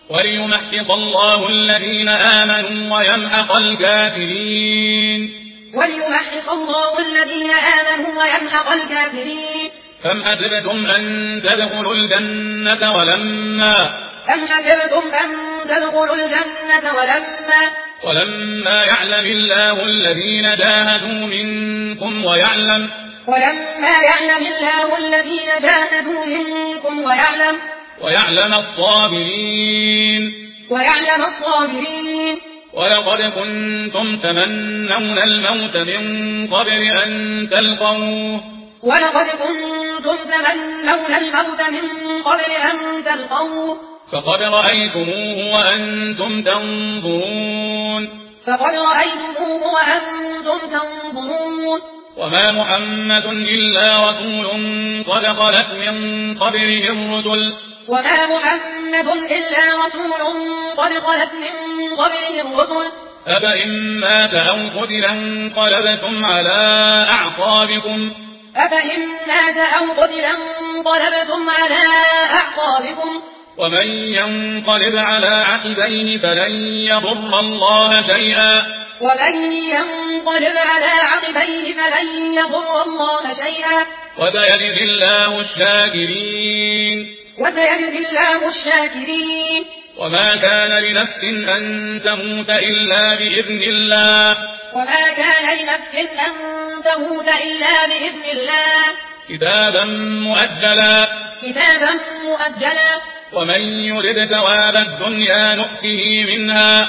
وليمحص الله الذين آمنوا ويمحق الكافرين. وليمحص الله الذين آمنوا ويمحق الكافرين. أم حسبتم أن تدخلوا الجنة ولما يعلم الله الذين جاهدوا منكم ويعلم الصابرين. ولقد كنتم تمنون الموت من قبل أن تلقوه فقد رأيتموه وأنتم تنظرون. وما محمد إلا رسول قد خلت من قبله الرسل أفإن مات أو قتل انقلبتم على أعقابكم ومن ينقلب على عقبيه فلن يضر الله شيئا وسيجزي الله الشاكرين. وما كان لنفس أن تموت إلا بإذن الله كتابا مؤجلا ومن يرد ثواب الدنيا نؤته منها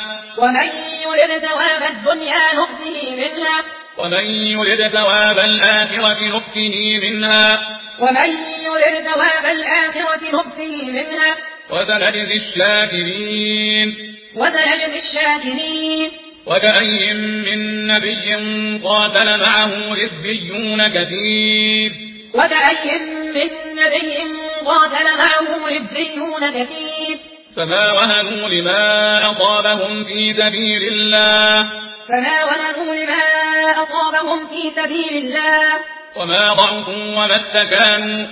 ومن يرد ثواب الآخرة نؤته منها وسنجزي الشاكرين. وكأي من نبي قاتل معه ربيون كثير فما وهنوا لما أصابهم في سبيل الله وما ضعفوا وما استكانوا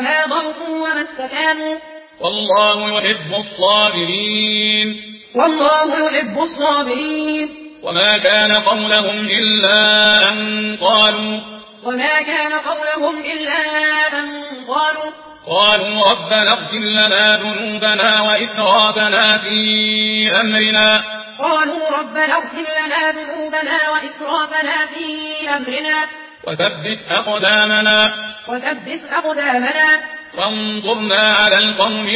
والله يحب الصابرين. وما كان قولهم إلا أن قالوا ربنا اغفر لنا ذنوبنا وإسرافنا في أمرنا وثبت أقدامنا وانصرنا على القوم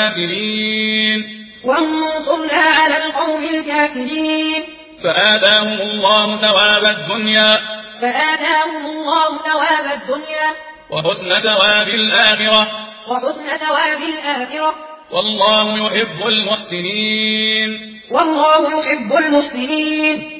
الكافرين. فآتاهم الله ثواب الدنيا وحسن ثواب الآخرة والله يحب المحسنين.